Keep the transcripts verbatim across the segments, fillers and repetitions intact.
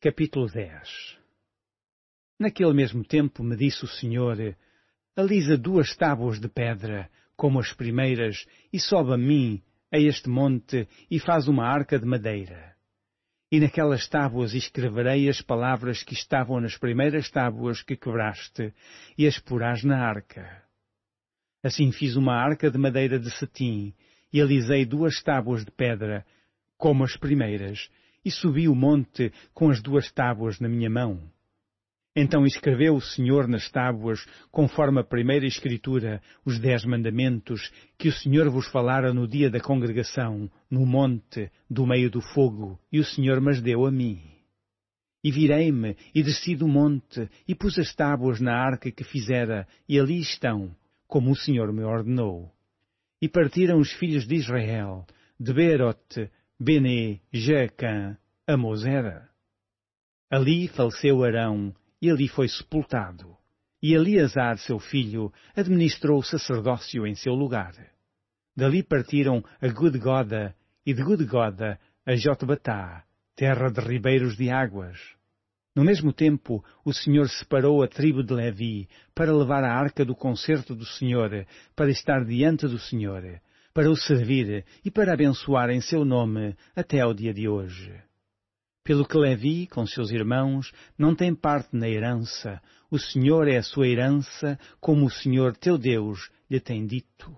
Capítulo dez. Naquele mesmo tempo me disse o Senhor: alisa duas tábuas de pedra, como as primeiras, e sobe a mim, a este monte, e faz uma arca de madeira. E naquelas tábuas escreverei as palavras que estavam nas primeiras tábuas que quebraste, e as porás na arca. Assim fiz uma arca de madeira de cetim, e alisei duas tábuas de pedra, como as primeiras, e subi o monte com as duas tábuas na minha mão. Então escreveu o Senhor nas tábuas, conforme a primeira escritura, os dez mandamentos que o Senhor vos falara no dia da congregação, no monte, do meio do fogo, e o Senhor mas deu a mim. E virei-me, e desci do monte, e pus as tábuas na arca que fizera, e ali estão, como o Senhor me ordenou. E partiram os filhos de Israel, de Beerote, Bene, Jaacã, a Mosera. Ali faleceu Arão, e ali foi sepultado. E Eleazar, seu filho, administrou o sacerdócio em seu lugar. Dali partiram a Gudgoda, e de Gudgoda a Jotbatá, terra de ribeiros de águas. No mesmo tempo, o Senhor separou a tribo de Levi para levar a arca do concerto do Senhor, para estar diante do Senhor, para o servir e para abençoar em seu nome até ao dia de hoje. Pelo que Levi, com seus irmãos, não tem parte na herança, o Senhor é a sua herança, como o Senhor teu Deus lhe tem dito.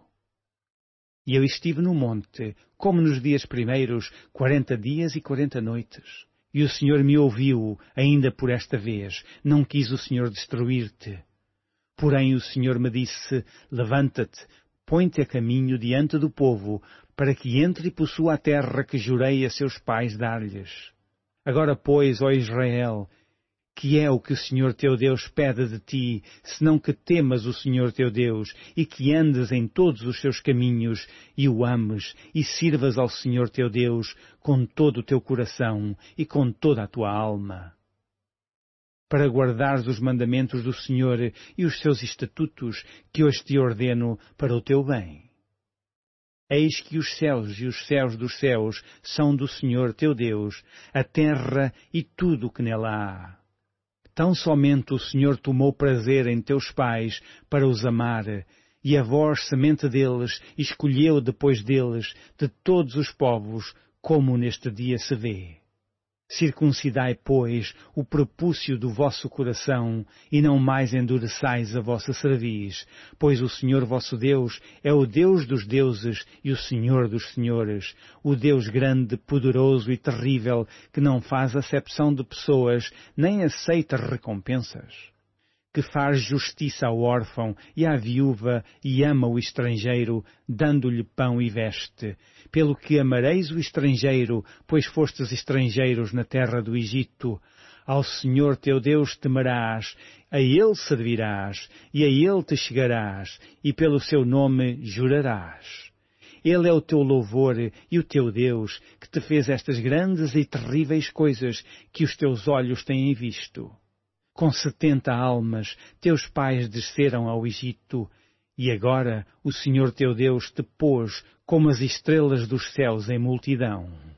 E eu estive no monte, como nos dias primeiros, quarenta dias e quarenta noites. E o Senhor me ouviu, ainda por esta vez, não quis o Senhor destruir-te. Porém o Senhor me disse: levanta-te, põe-te a caminho diante do povo, para que entre e possua a terra que jurei a seus pais dar-lhes. Agora, pois, ó Israel, que é o que o Senhor teu Deus pede de ti, senão que temas o Senhor teu Deus, e que andes em todos os seus caminhos, e o ames, e sirvas ao Senhor teu Deus com todo o teu coração e com toda a tua alma. Para guardares os mandamentos do Senhor e os seus estatutos, que hoje te ordeno para o teu bem. Eis que os céus e os céus dos céus são do Senhor teu Deus, a terra e tudo o que nela há. Tão somente o Senhor tomou prazer em teus pais para os amar, e a vós, semente deles, escolheu depois deles, de todos os povos, como neste dia se vê. Circuncidai, pois, o prepúcio do vosso coração, e não mais endureçais a vossa cerviz, pois o Senhor vosso Deus é o Deus dos deuses e o Senhor dos senhores, o Deus grande, poderoso e terrível, que não faz acepção de pessoas, nem aceita recompensas, que faz justiça ao órfão e à viúva e ama o estrangeiro, dando-lhe pão e veste. Pelo que amareis o estrangeiro, pois fostes estrangeiros na terra do Egito. Ao Senhor teu Deus temerás, a Ele servirás, e a Ele te chegarás, e pelo seu nome jurarás. Ele é o teu louvor e o teu Deus, que te fez estas grandes e terríveis coisas que os teus olhos têm visto. Com setenta almas, teus pais desceram ao Egito, e agora o Senhor teu Deus te pôs como as estrelas dos céus em multidão.